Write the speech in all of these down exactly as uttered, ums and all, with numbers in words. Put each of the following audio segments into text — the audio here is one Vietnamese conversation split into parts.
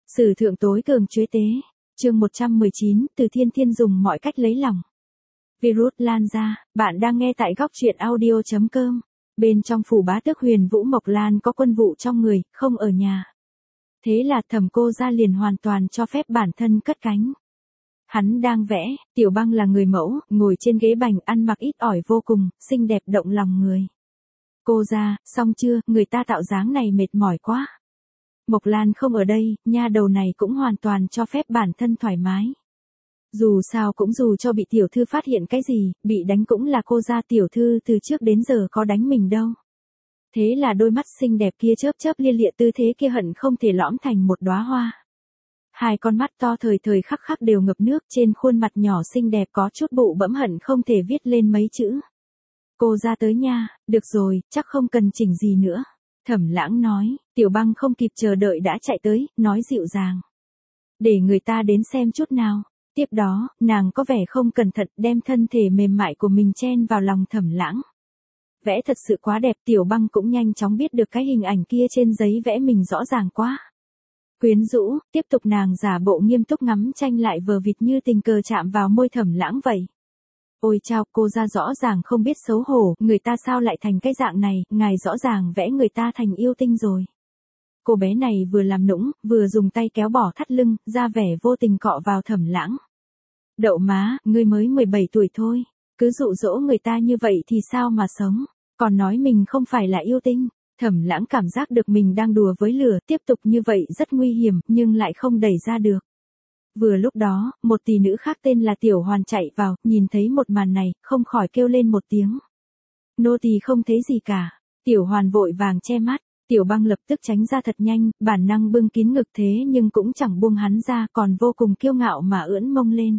Sử thượng tối cường chuế tế. Chương một trăm mười chín, Từ Thiên Thiên dùng mọi cách lấy lòng. Virus lan ra, bạn đang nghe tại góc truyện audio chấm com. Bên trong phủ bá tước Huyền Vũ Mộc Lan có quân vụ trong người, không ở nhà. Thế là Thẩm cô ra liền hoàn toàn cho phép bản thân cất cánh. Hắn đang vẽ, Tiểu Băng là người mẫu, ngồi trên ghế bành ăn mặc ít ỏi vô cùng, xinh đẹp động lòng người. Cô ra, xong chưa, người ta tạo dáng này mệt mỏi quá. Mộc Lan không ở đây, nha đầu này cũng hoàn toàn cho phép bản thân thoải mái. Dù sao cũng dù cho bị tiểu thư phát hiện cái gì, bị đánh cũng là cô ra, tiểu thư từ trước đến giờ có đánh mình đâu. Thế là đôi mắt xinh đẹp kia chớp chớp lia lịa, tư thế kia hận không thể lõm thành một đóa hoa. Hai con mắt to thời thời khắc khắc đều ngập nước, trên khuôn mặt nhỏ xinh đẹp có chút bụ bẫm hận không thể viết lên mấy chữ. Cô ra tới nha, được rồi, chắc không cần chỉnh gì nữa. Thẩm Lãng nói, Tiểu Băng không kịp chờ đợi đã chạy tới, nói dịu dàng. Để người ta đến xem chút nào. Tiếp đó, nàng có vẻ không cẩn thận đem thân thể mềm mại của mình chen vào lòng Thẩm Lãng. Vẽ thật sự quá đẹp, Tiểu Băng cũng nhanh chóng biết được cái hình ảnh kia trên giấy vẽ mình rõ ràng quá. Quyến rũ, tiếp tục nàng giả bộ nghiêm túc ngắm tranh lại vờ vịt như tình cờ chạm vào môi Thẩm Lãng vậy. Ôi chao, cô ra rõ ràng không biết xấu hổ, người ta sao lại thành cái dạng này, ngài rõ ràng vẽ người ta thành yêu tinh rồi. Cô bé này vừa làm nũng, vừa dùng tay kéo bỏ thắt lưng, ra vẻ vô tình cọ vào Thẩm Lãng. Đậu má, ngươi mới mười bảy tuổi thôi, cứ dụ dỗ người ta như vậy thì sao mà sống, còn nói mình không phải là yêu tinh. Thẩm Lãng cảm giác được mình đang đùa với lửa, tiếp tục như vậy rất nguy hiểm, nhưng lại không đẩy ra được. Vừa lúc đó, một tỷ nữ khác tên là Tiểu Hoàn chạy vào, nhìn thấy một màn này, không khỏi kêu lên một tiếng. Nô tỳ không thấy gì cả. Tiểu Hoàn vội vàng che mắt, Tiểu Băng lập tức tránh ra thật nhanh, bản năng bưng kín ngực thế nhưng cũng chẳng buông hắn ra, còn vô cùng kiêu ngạo mà ưỡn mông lên.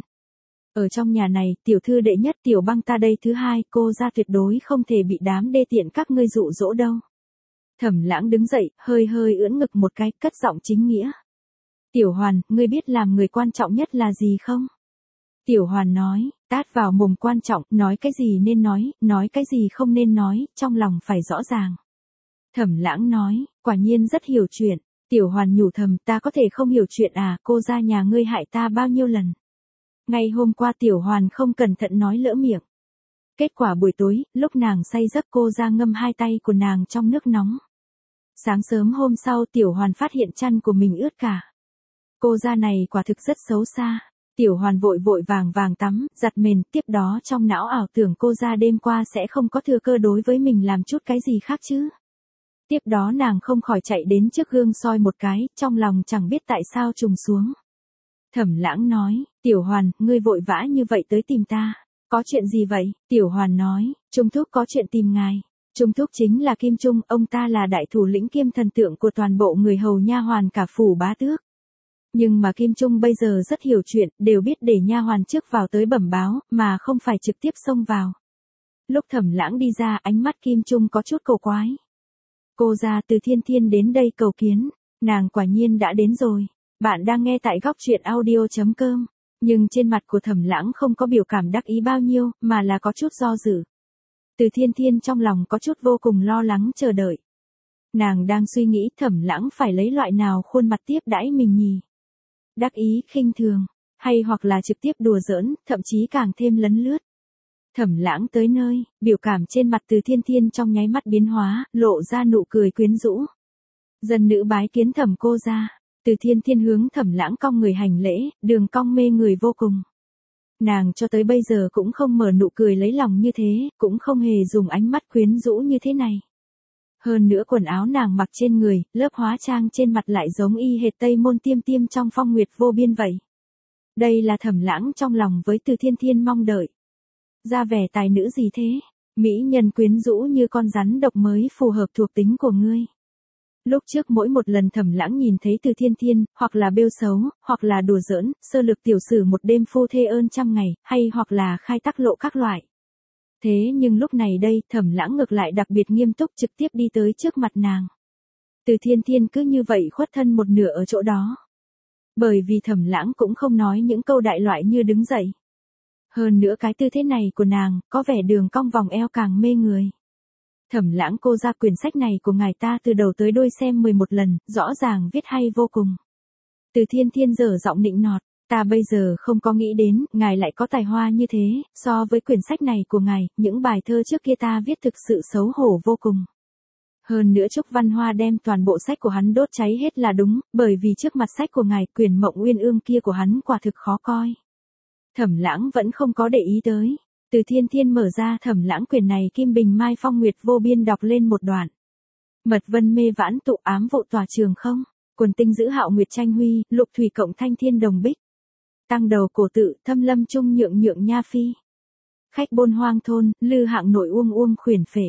Ở trong nhà này, tiểu thư đệ nhất, Tiểu Băng ta đây thứ hai, cô ra tuyệt đối không thể bị đám đê tiện các ngươi dụ dỗ đâu. Thẩm Lãng đứng dậy, hơi hơi ưỡn ngực một cái, cất giọng chính nghĩa. Tiểu Hoàn, ngươi biết làm người quan trọng nhất là gì không? Tiểu Hoàn nói, tát vào mồm quan trọng, nói cái gì nên nói, nói cái gì không nên nói, trong lòng phải rõ ràng. Thẩm Lãng nói, quả nhiên rất hiểu chuyện. Tiểu Hoàn nhủ thầm, ta có thể không hiểu chuyện à, cô ra nhà ngươi hại ta bao nhiêu lần. Ngày hôm qua Tiểu Hoàn không cẩn thận nói lỡ miệng. Kết quả buổi tối, lúc nàng say giấc cô ra ngâm hai tay của nàng trong nước nóng. Sáng sớm hôm sau Tiểu Hoàn phát hiện chăn của mình ướt cả. Cô ra này quả thực rất xấu xa. Tiểu Hoàn vội vội vàng vàng tắm, giặt mền, tiếp đó trong não ảo tưởng cô ra đêm qua sẽ không có thừa cơ đối với mình làm chút cái gì khác chứ. Tiếp đó nàng không khỏi chạy đến trước gương soi một cái, trong lòng chẳng biết tại sao trùng xuống. Thẩm Lãng nói, Tiểu Hoàn, ngươi vội vã như vậy tới tìm ta. Có chuyện gì vậy? Tiểu Hoàn nói, Trung Thúc có chuyện tìm ngài. Trung Thúc chính là Kim Trung, ông ta là đại thủ lĩnh kiêm thần tượng của toàn bộ người hầu nha hoàn cả phủ bá tước. Nhưng mà Kim Trung bây giờ rất hiểu chuyện, đều biết để nha hoàn trước vào tới bẩm báo, mà không phải trực tiếp xông vào. Lúc Thẩm Lãng đi ra, ánh mắt Kim Trung có chút cầu quái. Cô ra, Từ Thiên Thiên đến đây cầu kiến, nàng quả nhiên đã đến rồi. Bạn đang nghe tại góc truyện audio chấm com, nhưng trên mặt của Thẩm Lãng không có biểu cảm đắc ý bao nhiêu, mà là có chút do dự. Từ Thiên Thiên trong lòng có chút vô cùng lo lắng chờ đợi. Nàng đang suy nghĩ Thẩm Lãng phải lấy loại nào khuôn mặt tiếp đãi mình nhỉ? Đắc ý, khinh thường, hay hoặc là trực tiếp đùa giỡn, thậm chí càng thêm lấn lướt. Thẩm Lãng tới nơi, biểu cảm trên mặt Từ Thiên Thiên trong nháy mắt biến hóa, lộ ra nụ cười quyến rũ. Dân nữ bái kiến Thẩm cô ra. Từ Thiên Thiên hướng Thẩm Lãng cong người hành lễ, đường cong mê người vô cùng. Nàng cho tới bây giờ cũng không mở nụ cười lấy lòng như thế, cũng không hề dùng ánh mắt quyến rũ như thế này. Hơn nữa quần áo nàng mặc trên người, lớp hóa trang trên mặt lại giống y hệt Tây Môn Tiêm Tiêm trong Phong Nguyệt Vô Biên vậy. Đây là Thẩm Lãng trong lòng với Từ Thiên Thiên mong đợi. Ra vẻ tài nữ gì thế? Mỹ nhân quyến rũ như con rắn độc mới phù hợp thuộc tính của ngươi. Lúc trước mỗi một lần Thẩm Lãng nhìn thấy Từ Thiên Thiên, hoặc là bêu xấu, hoặc là đùa giỡn, sơ lược tiểu sử một đêm phu thê ơn trăm ngày, hay hoặc là khai tắc lộ các loại. Thế nhưng lúc này đây, Thẩm Lãng ngược lại đặc biệt nghiêm túc trực tiếp đi tới trước mặt nàng. Từ Thiên Thiên cứ như vậy khuất thân một nửa ở chỗ đó. Bởi vì Thẩm Lãng cũng không nói những câu đại loại như đứng dậy. Hơn nữa cái tư thế này của nàng, có vẻ đường cong vòng eo càng mê người. Thẩm Lãng cô ra quyển sách này của ngài ta từ đầu tới đuôi xem mười một lần, rõ ràng viết hay vô cùng. Từ Thiên Thiên dở giọng nịnh nọt, ta bây giờ không có nghĩ đến, ngài lại có tài hoa như thế, so với quyển sách này của ngài, những bài thơ trước kia ta viết thực sự xấu hổ vô cùng. Hơn nữa Trúc Văn Hoa đem toàn bộ sách của hắn đốt cháy hết là đúng, bởi vì trước mặt sách của ngài, quyền Mộng Uyên Ương kia của hắn quả thực khó coi. Thẩm Lãng vẫn không có để ý tới. Từ Thiên Thiên mở ra Thẩm Lãng quyển này, Kim Bình Mai Phong Nguyệt vô biên đọc lên một đoạn. Mật vân mê vãn tụ ám vụ tòa trường không, quần tinh giữ hạo nguyệt tranh huy, lục thủy cộng thanh thiên đồng bích. Tăng đầu cổ tự, thâm lâm trung nhượng nhượng nha phi. Khách bôn hoang thôn, lư hạng nội uông uông khuyển phể.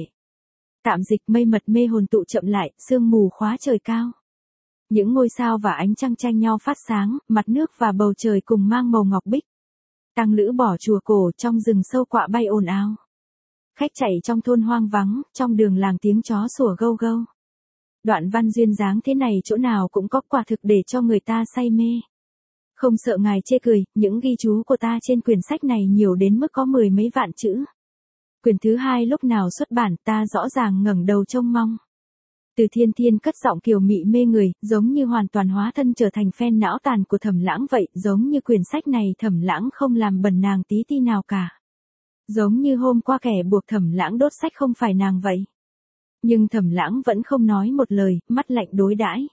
Tạm dịch mây mật mê hồn tụ chậm lại, sương mù khóa trời cao. Những ngôi sao và ánh trăng tranh nhau phát sáng, mặt nước và bầu trời cùng mang màu ngọc bích. Tăng lữ bỏ chùa cổ, trong rừng sâu quạ bay ồn ào. Khách chạy trong thôn hoang vắng, trong đường làng tiếng chó sủa gâu gâu. Đoạn văn duyên dáng thế này chỗ nào cũng có, quả thực để cho người ta say mê. Không sợ ngài chê cười, những ghi chú của ta trên quyển sách này nhiều đến mức có mười mấy vạn chữ. Quyển thứ hai lúc nào xuất bản, ta rõ ràng ngẩng đầu trông mong. Từ Thiên Thiên cất giọng kiều mị mê người, giống như hoàn toàn hóa thân trở thành fan não tàn của Thẩm Lãng vậy, giống như quyển sách này Thẩm Lãng không làm bẩn nàng tí ti nào cả. Giống như hôm qua kẻ buộc Thẩm Lãng đốt sách không phải nàng vậy. Nhưng Thẩm Lãng vẫn không nói một lời, mắt lạnh đối đãi.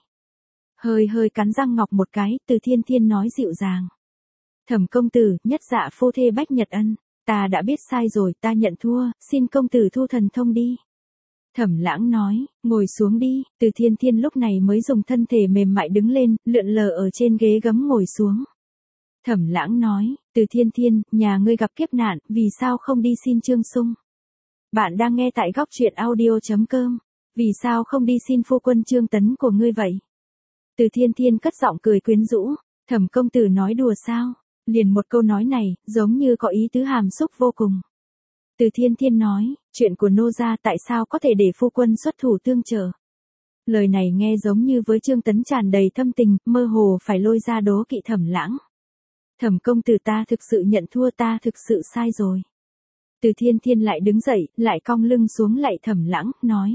Hơi hơi cắn răng ngọc một cái, Từ Thiên Thiên nói dịu dàng. Thẩm công tử, nhất dạ phô thê bách nhật ân, ta đã biết sai rồi, ta nhận thua, xin công tử thu thần thông đi. Thẩm Lãng nói, ngồi xuống đi. Từ Thiên Thiên lúc này mới dùng thân thể mềm mại đứng lên, lượn lờ ở trên ghế gấm ngồi xuống. Thẩm Lãng nói, Từ Thiên Thiên, nhà ngươi gặp kiếp nạn, vì sao không đi xin Trương Sung? Bạn đang nghe tại góc truyện audio chấm com, vì sao không đi xin phu quân Trương Tấn của ngươi vậy? Từ Thiên Thiên cất giọng cười quyến rũ, Thẩm công tử nói đùa sao? Liền một câu nói này, giống như có ý tứ hàm xúc vô cùng. Từ Thiên Thiên nói, chuyện của nô gia tại sao có thể để phu quân xuất thủ tương trợ? Lời này nghe giống như với Trương Tấn tràn đầy thâm tình, mơ hồ phải lôi ra đố kỵ Thẩm Lãng. Thẩm công tử, ta thực sự nhận thua, ta thực sự sai rồi. Từ Thiên Thiên lại đứng dậy, lại cong lưng xuống lạy Thẩm Lãng, nói.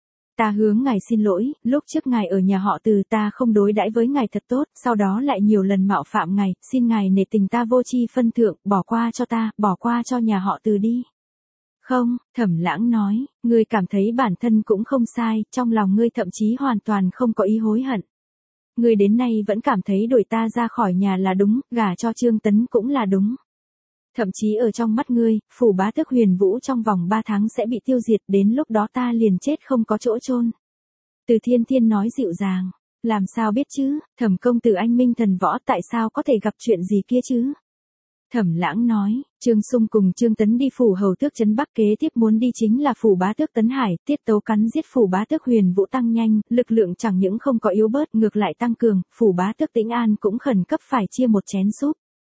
Ta hướng ngài xin lỗi, lúc trước ngài ở nhà họ Từ ta không đối đãi với ngài thật tốt, sau đó lại nhiều lần mạo phạm ngài, xin ngài nể tình ta vô tri phân thượng, bỏ qua cho ta, bỏ qua cho nhà họ Từ đi. Không, Thẩm Lãng nói, ngươi cảm thấy bản thân cũng không sai, trong lòng ngươi thậm chí hoàn toàn không có ý hối hận. Ngươi đến nay vẫn cảm thấy đuổi ta ra khỏi nhà là đúng, gả cho Trương Tấn cũng là đúng. Thậm chí ở trong mắt ngươi, phủ bá tước Huyền Vũ trong vòng ba tháng sẽ bị tiêu diệt, đến lúc đó ta liền chết không có chỗ chôn. Từ Thiên Thiên nói dịu dàng, làm sao biết chứ, Thẩm công tử anh minh thần võ, tại sao có thể gặp chuyện gì kia chứ? Thẩm Lãng nói, Trương Sung cùng Trương Tấn đi phủ hầu tước trấn Bắc, kế tiếp muốn đi chính là phủ bá tước Tấn Hải, tiết tấu cắn giết phủ bá tước Huyền Vũ tăng nhanh, lực lượng chẳng những không có yếu bớt, ngược lại tăng cường, phủ bá tước Tĩnh An cũng khẩn cấp phải chia một chén súp.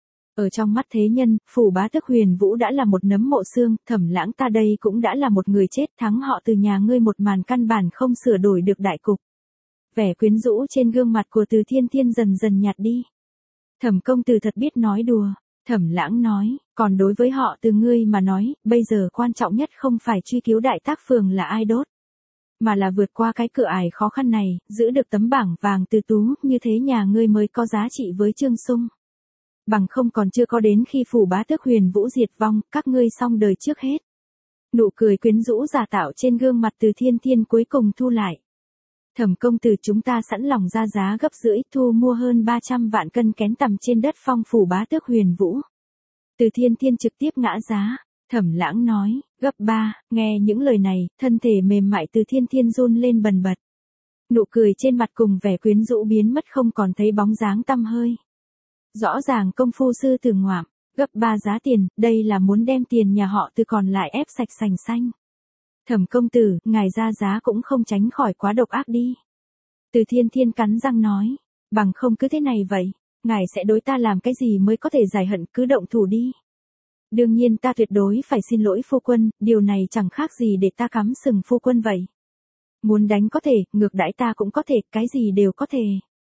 Ở trong mắt thế nhân, phủ bá tước Huyền Vũ đã là một nấm mộ xương, Thẩm Lãng ta đây cũng đã là một người chết, thắng họ từ nhà ngươi một màn căn bản không sửa đổi được đại cục. Vẻ quyến rũ trên gương mặt của Từ Thiên Thiên dần dần nhạt đi. Thẩm công tử thật biết nói đùa. Thẩm Lãng nói, còn đối với họ Từ ngươi mà nói, bây giờ quan trọng nhất không phải truy cứu đại tác phường là ai đốt, mà là vượt qua cái cửa ải khó khăn này, giữ được tấm bảng vàng từ tú, như thế nhà ngươi mới có giá trị với Trương Sung. Bằng không còn chưa có đến khi phủ bá tước Huyền Vũ diệt vong, các ngươi xong đời trước hết. Nụ cười quyến rũ giả tạo trên gương mặt Từ Thiên Thiên cuối cùng thu lại. Thẩm công tử, chúng ta sẵn lòng ra giá gấp rưỡi, thu mua hơn ba trăm vạn cân kén tằm trên đất phong phủ bá tước Huyền Vũ. Từ Thiên Thiên trực tiếp ngã giá. Thẩm Lãng nói, gấp ba, nghe những lời này, thân thể mềm mại Từ Thiên Thiên run lên bần bật. Nụ cười trên mặt cùng vẻ quyến rũ biến mất không còn thấy bóng dáng tăm hơi. Rõ ràng công phu sư tử ngoạm, gấp ba giá tiền, đây là muốn đem tiền nhà họ Từ còn lại ép sạch sành xanh. Thẩm công tử, ngài ra giá cũng không tránh khỏi quá độc ác đi. Từ Thiên Thiên cắn răng nói, bằng không cứ thế này vậy, ngài sẽ đối ta làm cái gì mới có thể giải hận, cứ động thủ đi. Đương nhiên ta tuyệt đối phải xin lỗi phu quân, điều này chẳng khác gì để ta cắm sừng phu quân vậy. Muốn đánh có thể, ngược đãi ta cũng có thể, cái gì đều có thể.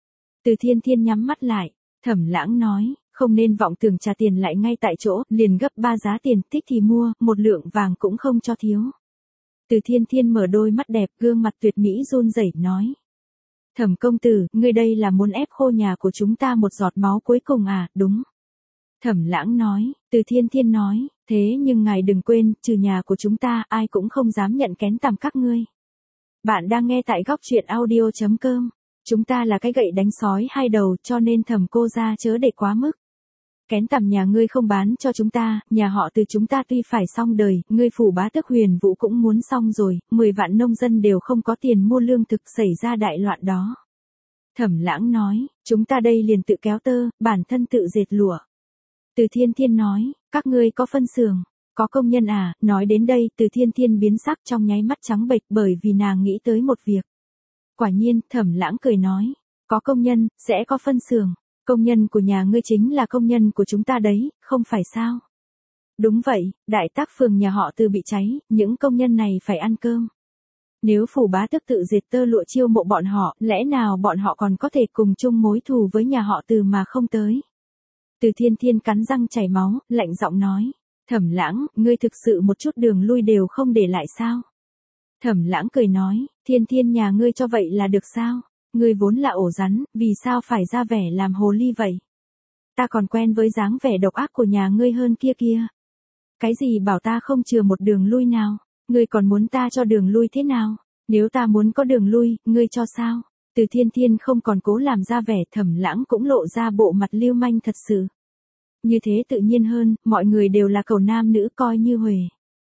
Từ Thiên Thiên nhắm mắt lại, Thẩm Lãng nói, không nên vọng tưởng trả tiền lại ngay tại chỗ, liền gấp ba giá tiền, thích thì mua, một lượng vàng cũng không cho thiếu. Từ Thiên Thiên mở đôi mắt đẹp, gương mặt tuyệt mỹ run rẩy nói. Thẩm công tử, ngươi đây là muốn ép khô nhà của chúng ta một giọt máu cuối cùng à, đúng. Thẩm Lãng nói, Từ Thiên Thiên nói, thế nhưng ngài đừng quên, trừ nhà của chúng ta, ai cũng không dám nhận kén tằm các ngươi. Bạn đang nghe tại góc truyện audio.com. Chúng ta là cái gậy đánh sói hai đầu, cho nên Thẩm cô ra chớ để quá mức. Kén tằm nhà ngươi không bán cho chúng ta, nhà họ Từ chúng ta tuy phải xong đời, ngươi phủ bá tước Huyền Vũ cũng muốn xong rồi, mười vạn nông dân đều không có tiền mua lương thực, xảy ra đại loạn đó. Thẩm Lãng nói, chúng ta đây liền tự kéo tơ, bản thân tự dệt lụa. Từ Thiên Thiên nói, các ngươi có phân xưởng, có công nhân à, nói đến đây, Từ Thiên Thiên biến sắc trong nháy mắt trắng bệch bởi vì nàng nghĩ tới một việc. Quả nhiên, Thẩm Lãng cười nói, có công nhân, sẽ có phân xưởng, công nhân của nhà ngươi chính là công nhân của chúng ta đấy, không phải sao? Đúng vậy, đại tác phường nhà họ Từ bị cháy, những công nhân này phải ăn cơm. Nếu phủ bá tước tự dệt tơ lụa chiêu mộ bọn họ, lẽ nào bọn họ còn có thể cùng chung mối thù với nhà họ Từ mà không tới? Từ Thiên Thiên cắn răng chảy máu, lạnh giọng nói, Thẩm Lãng, ngươi thực sự một chút đường lui đều không để lại sao? Thẩm Lãng cười nói, Thiên Thiên nhà ngươi cho vậy là được sao? Ngươi vốn là ổ rắn, vì sao phải ra vẻ làm hồ ly vậy? Ta còn quen với dáng vẻ độc ác của nhà ngươi hơn kia kia. Cái gì bảo ta không chừa một đường lui nào? Ngươi còn muốn ta cho đường lui thế nào? Nếu ta muốn có đường lui, ngươi cho sao? Từ Thiên Thiên không còn cố làm ra vẻ, Thẩm Lãng cũng lộ ra bộ mặt lưu manh thật sự. Như thế tự nhiên hơn, mọi người đều là cầu nam nữ coi như huề.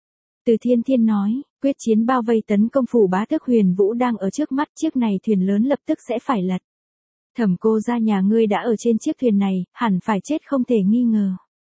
Từ Thiên Thiên nói, quyết chiến bao vây tấn công phủ bá tước Huyền Vũ đang ở trước mắt, chiếc này thuyền lớn lập tức sẽ phải lật. Thẩm cô ra nhà ngươi đã ở trên chiếc thuyền này, hẳn phải chết không thể nghi ngờ.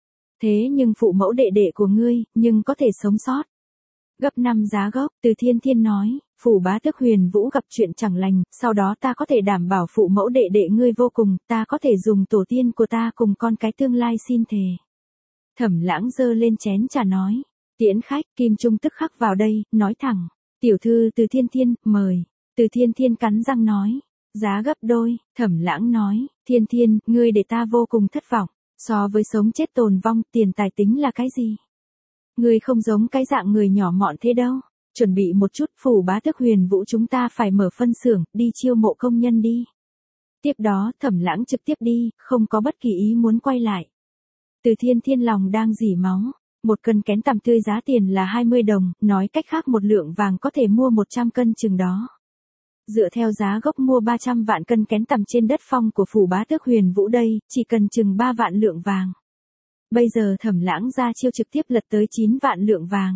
Thế nhưng phụ mẫu đệ đệ của ngươi, nhưng có thể sống sót. Gấp năm giá gốc, Từ Thiên Thiên nói, phủ bá tước Huyền Vũ gặp chuyện chẳng lành, sau đó ta có thể đảm bảo phụ mẫu đệ đệ ngươi vô cùng, ta có thể dùng tổ tiên của ta cùng con cái tương lai xin thề. Thẩm Lãng giơ lên chén trà nói, tiễn khách, Kim Trung tức khắc vào đây, nói thẳng, tiểu thư Từ Thiên Thiên, mời. Từ Thiên Thiên cắn răng nói, giá gấp đôi. Thẩm Lãng nói, Thiên Thiên, ngươi để ta vô cùng thất vọng, so với sống chết tồn vong, tiền tài tính là cái gì? Ngươi không giống cái dạng người nhỏ mọn thế đâu. Chuẩn bị một chút, phủ bá tước Huyền Vũ chúng ta phải mở phân xưởng, đi chiêu mộ công nhân đi. Tiếp đó, Thẩm Lãng trực tiếp đi, không có bất kỳ ý muốn quay lại. Từ Thiên Thiên lòng đang rỉ máu. Một cân kén tằm tươi giá tiền là hai mươi đồng, nói cách khác một lượng vàng có thể mua một trăm cân chừng đó. Dựa theo giá gốc mua ba trăm vạn cân kén tằm trên đất phong của phủ bá tước Huyền Vũ đây, chỉ cần chừng ba vạn lượng vàng. Bây giờ Thẩm Lãng ra chiêu trực tiếp lật tới chín vạn lượng vàng.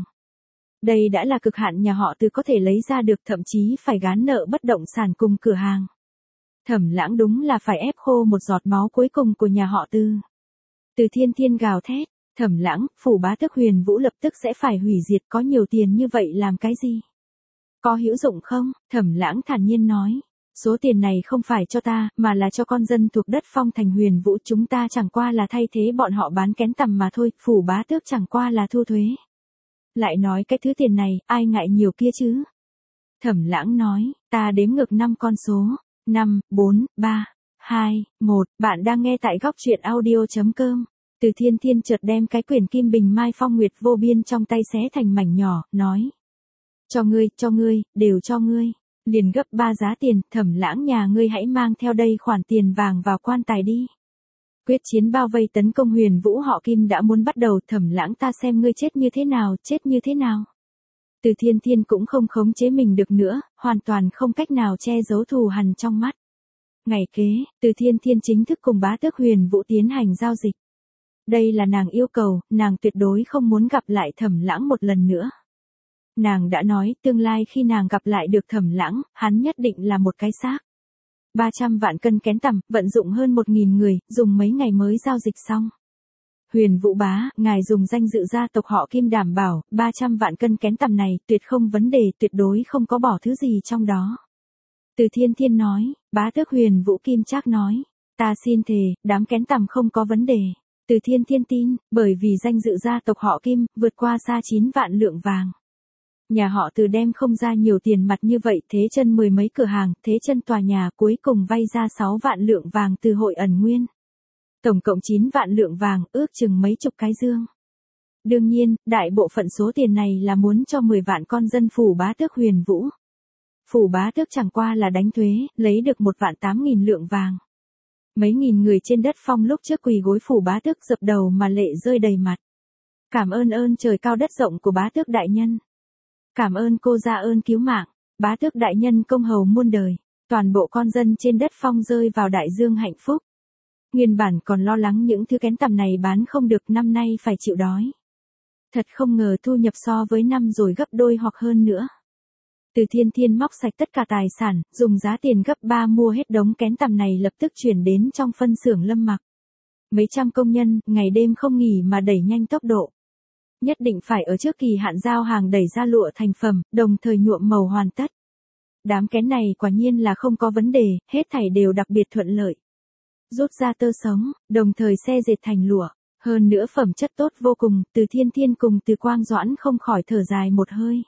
Đây đã là cực hạn nhà họ Từ có thể lấy ra được, thậm chí phải gán nợ bất động sản cùng cửa hàng. Thẩm Lãng đúng là phải ép khô một giọt máu cuối cùng của nhà họ Từ. Từ Thiên Thiên gào thét, Thẩm Lãng, phủ bá tước Huyền Vũ lập tức sẽ phải hủy diệt, có nhiều tiền như vậy làm cái gì? Có hữu dụng không? Thẩm Lãng thản nhiên nói, số tiền này không phải cho ta, mà là cho con dân thuộc đất phong thành Huyền Vũ, chúng ta chẳng qua là thay thế bọn họ bán kén tằm mà thôi, phủ bá tước chẳng qua là thu thuế. Lại nói cái thứ tiền này, ai ngại nhiều kia chứ? Thẩm Lãng nói, ta đếm ngược năm con số, năm, bốn, ba, hai, một, bạn đang nghe tại góc truyện audio.com. Từ Thiên Thiên chợt đem cái quyển Kim Bình Mai Phong Nguyệt vô biên trong tay xé thành mảnh nhỏ, nói. Cho ngươi, cho ngươi, đều cho ngươi. Liền gấp ba giá tiền, Thẩm Lãng nhà ngươi hãy mang theo đây khoản tiền vàng vào quan tài đi. Quyết chiến bao vây tấn công Huyền Vũ họ Kim đã muốn bắt đầu, Thẩm Lãng ta xem ngươi chết như thế nào, chết như thế nào. Từ Thiên Thiên cũng không khống chế mình được nữa, hoàn toàn không cách nào che giấu thù hằn trong mắt. Ngày kế, Từ Thiên Thiên chính thức cùng bá tước Huyền Vũ tiến hành giao dịch. Đây là nàng yêu cầu, nàng tuyệt đối không muốn gặp lại Thẩm Lãng một lần nữa. Nàng đã nói, tương lai khi nàng gặp lại được Thẩm Lãng, hắn nhất định là một cái xác. ba trăm vạn cân kén tằm, vận dụng hơn một nghìn người, dùng mấy ngày mới giao dịch xong. Huyền Vũ bá, ngài dùng danh dự gia tộc họ Kim đảm bảo, ba trăm vạn cân kén tằm này, tuyệt không vấn đề, tuyệt đối không có bỏ thứ gì trong đó. Từ Thiên Thiên nói, bá tước Huyền Vũ Kim Trác nói, ta xin thề, đám kén tằm không có vấn đề. Từ Thiên Thiên tin, bởi vì danh dự gia tộc họ Kim, vượt qua xa chín vạn lượng vàng. Nhà họ Từ đem không ra nhiều tiền mặt như vậy, thế chân mười mấy cửa hàng, thế chân tòa nhà, cuối cùng vay ra sáu vạn lượng vàng từ hội ẩn nguyên. Tổng cộng chín vạn lượng vàng, ước chừng mấy chục cái dương. Đương nhiên, đại bộ phận số tiền này là muốn cho mười vạn con dân phủ bá tước Huyền Vũ. Phủ bá tước chẳng qua là đánh thuế, lấy được một vạn tám nghìn lượng vàng. Mấy nghìn người trên đất phong lúc trước quỳ gối phủ bá tước dập đầu mà lệ rơi đầy mặt. Cảm ơn ơn trời cao đất rộng của bá tước đại nhân. Cảm ơn cô ra ơn cứu mạng, bá tước đại nhân công hầu muôn đời. Toàn bộ con dân trên đất phong rơi vào đại dương hạnh phúc. Nguyên bản còn lo lắng những thứ kén tằm này bán không được năm nay phải chịu đói. Thật không ngờ thu nhập so với năm rồi gấp đôi hoặc hơn nữa. Từ Thiên Thiên móc sạch tất cả tài sản, dùng giá tiền gấp ba mua hết đống kén tằm này lập tức chuyển đến trong phân xưởng Lâm Mặc. Mấy trăm công nhân, ngày đêm không nghỉ mà đẩy nhanh tốc độ. Nhất định phải ở trước kỳ hạn giao hàng đẩy ra lụa thành phẩm, đồng thời nhuộm màu hoàn tất. Đám kén này quả nhiên là không có vấn đề, hết thảy đều đặc biệt thuận lợi. Rút ra tơ sống, đồng thời xe dệt thành lụa, hơn nữa phẩm chất tốt vô cùng, Từ Thiên Thiên cùng Từ Quang Doãn không khỏi thở dài một hơi.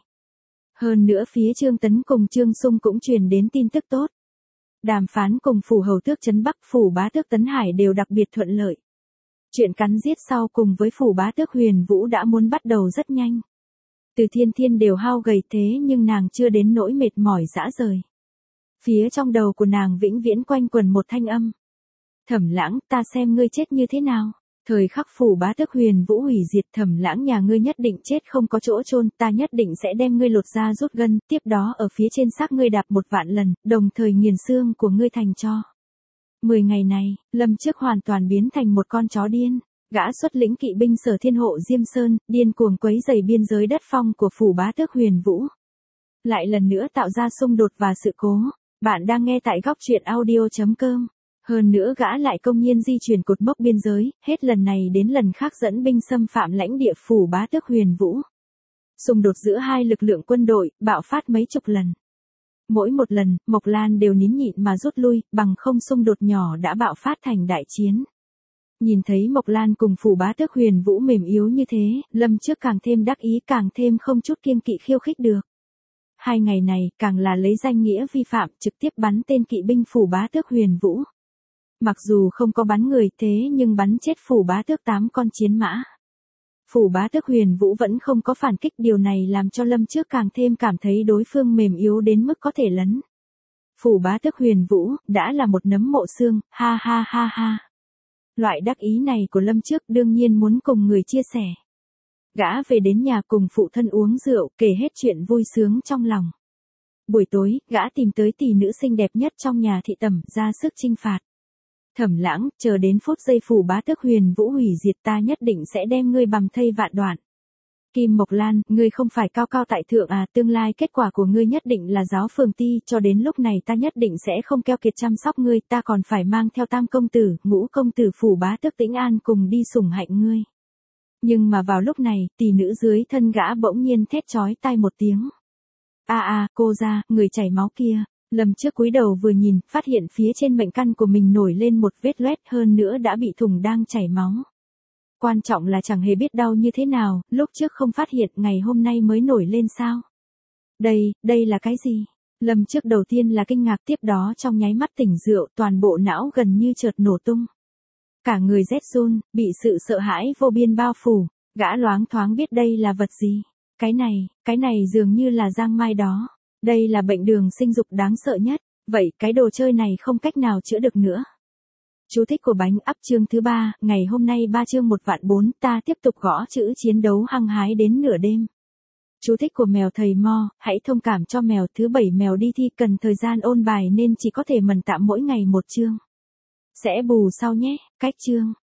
Hơn nữa phía Trương Tấn cùng Trương Sung cũng truyền đến tin tức tốt. Đàm phán cùng phủ hầu tước trấn Bắc, phủ bá tước Tấn Hải đều đặc biệt thuận lợi. Chuyện cắn giết sau cùng với phủ bá tước Huyền Vũ đã muốn bắt đầu rất nhanh. Từ Thiên Thiên đều hao gầy thế nhưng nàng chưa đến nỗi mệt mỏi rã rời. Phía trong đầu của nàng vĩnh viễn quanh quẩn một thanh âm. Thẩm Lãng, ta xem ngươi chết như thế nào. Thời khắc phủ bá tước Huyền Vũ hủy diệt, Thẩm Lãng nhà ngươi nhất định chết không có chỗ chôn, ta nhất định sẽ đem ngươi lột da rút gân, tiếp đó ở phía trên xác ngươi đạp một vạn lần, đồng thời nghiền xương của ngươi thành tro. Mười ngày này, Lâm Trước hoàn toàn biến thành một con chó điên. Gã xuất lĩnh kỵ binh Sở Thiên Hộ Diêm Sơn, điên cuồng quấy rầy biên giới đất phong của phủ bá tước Huyền Vũ. Lại lần nữa tạo ra xung đột và sự cố. Bạn đang nghe tại góc truyện audio chấm com. Hơn nữa gã lại công nhiên di chuyển cột mốc biên giới, hết lần này đến lần khác dẫn binh xâm phạm lãnh địa phủ bá tước Huyền Vũ. Xung đột giữa hai lực lượng quân đội, bạo phát mấy chục lần. Mỗi một lần, Mộc Lan đều nín nhịn mà rút lui, bằng không xung đột nhỏ đã bạo phát thành đại chiến. Nhìn thấy Mộc Lan cùng phủ bá tước Huyền Vũ mềm yếu như thế, Lâm Trước càng thêm đắc ý càng thêm không chút kiêng kỵ khiêu khích được. Hai ngày này, càng là lấy danh nghĩa vi phạm trực tiếp bắn tên kỵ binh phủ bá tước Huyền Vũ. Mặc dù không có bắn người thế nhưng bắn chết phủ bá tước tám con chiến mã. Phủ bá tước Huyền Vũ vẫn không có phản kích, điều này làm cho Lâm Trước càng thêm cảm thấy đối phương mềm yếu đến mức có thể lấn. Phủ bá tước Huyền Vũ, đã là một nấm mộ xương, ha ha ha ha. Loại đắc ý này của Lâm Trước đương nhiên muốn cùng người chia sẻ. Gã về đến nhà cùng phụ thân uống rượu, kể hết chuyện vui sướng trong lòng. Buổi tối, gã tìm tới tỷ nữ xinh đẹp nhất trong nhà thị tẩm, ra sức chinh phạt. Thẩm Lãng, chờ đến phút giây phủ bá tước Huyền Vũ hủy diệt ta nhất định sẽ đem ngươi bằm thây vạn đoạn. Kim Mộc Lan, ngươi không phải cao cao tại thượng à, tương lai kết quả của ngươi nhất định là giáo phường ti, cho đến lúc này ta nhất định sẽ không keo kiệt chăm sóc ngươi, ta còn phải mang theo tam công tử, ngũ công tử phủ bá tước Tĩnh An cùng đi sủng hạnh ngươi. Nhưng mà vào lúc này, tỷ nữ dưới thân gã bỗng nhiên thét chói tai một tiếng. A a, cô ra, người chảy máu kia. Lâm Trước cúi đầu vừa nhìn, phát hiện phía trên mệnh căn của mình nổi lên một vết loét, hơn nữa đã bị thủng đang chảy máu. Quan trọng là chẳng hề biết đau như thế nào, lúc trước không phát hiện, ngày hôm nay mới nổi lên sao. Đây, đây là cái gì? Lâm Trước đầu tiên là kinh ngạc, tiếp đó trong nháy mắt tỉnh rượu, toàn bộ não gần như chợt nổ tung. Cả người rét run, bị sự sợ hãi vô biên bao phủ, gã loáng thoáng biết đây là vật gì. Cái này, cái này dường như là giang mai đó. Đây là bệnh đường sinh dục đáng sợ nhất, vậy cái đồ chơi này không cách nào chữa được nữa. Chú thích của bánh ắp chương thứ ba, ngày hôm nay ba chương một vạn bốn, ta tiếp tục gõ chữ chiến đấu hăng hái đến nửa đêm. Chú thích của mèo thầy Mo, hãy thông cảm cho mèo, thứ bảy mèo đi thi cần thời gian ôn bài nên chỉ có thể mần tạm mỗi ngày một chương. Sẽ bù sau nhé, cách chương.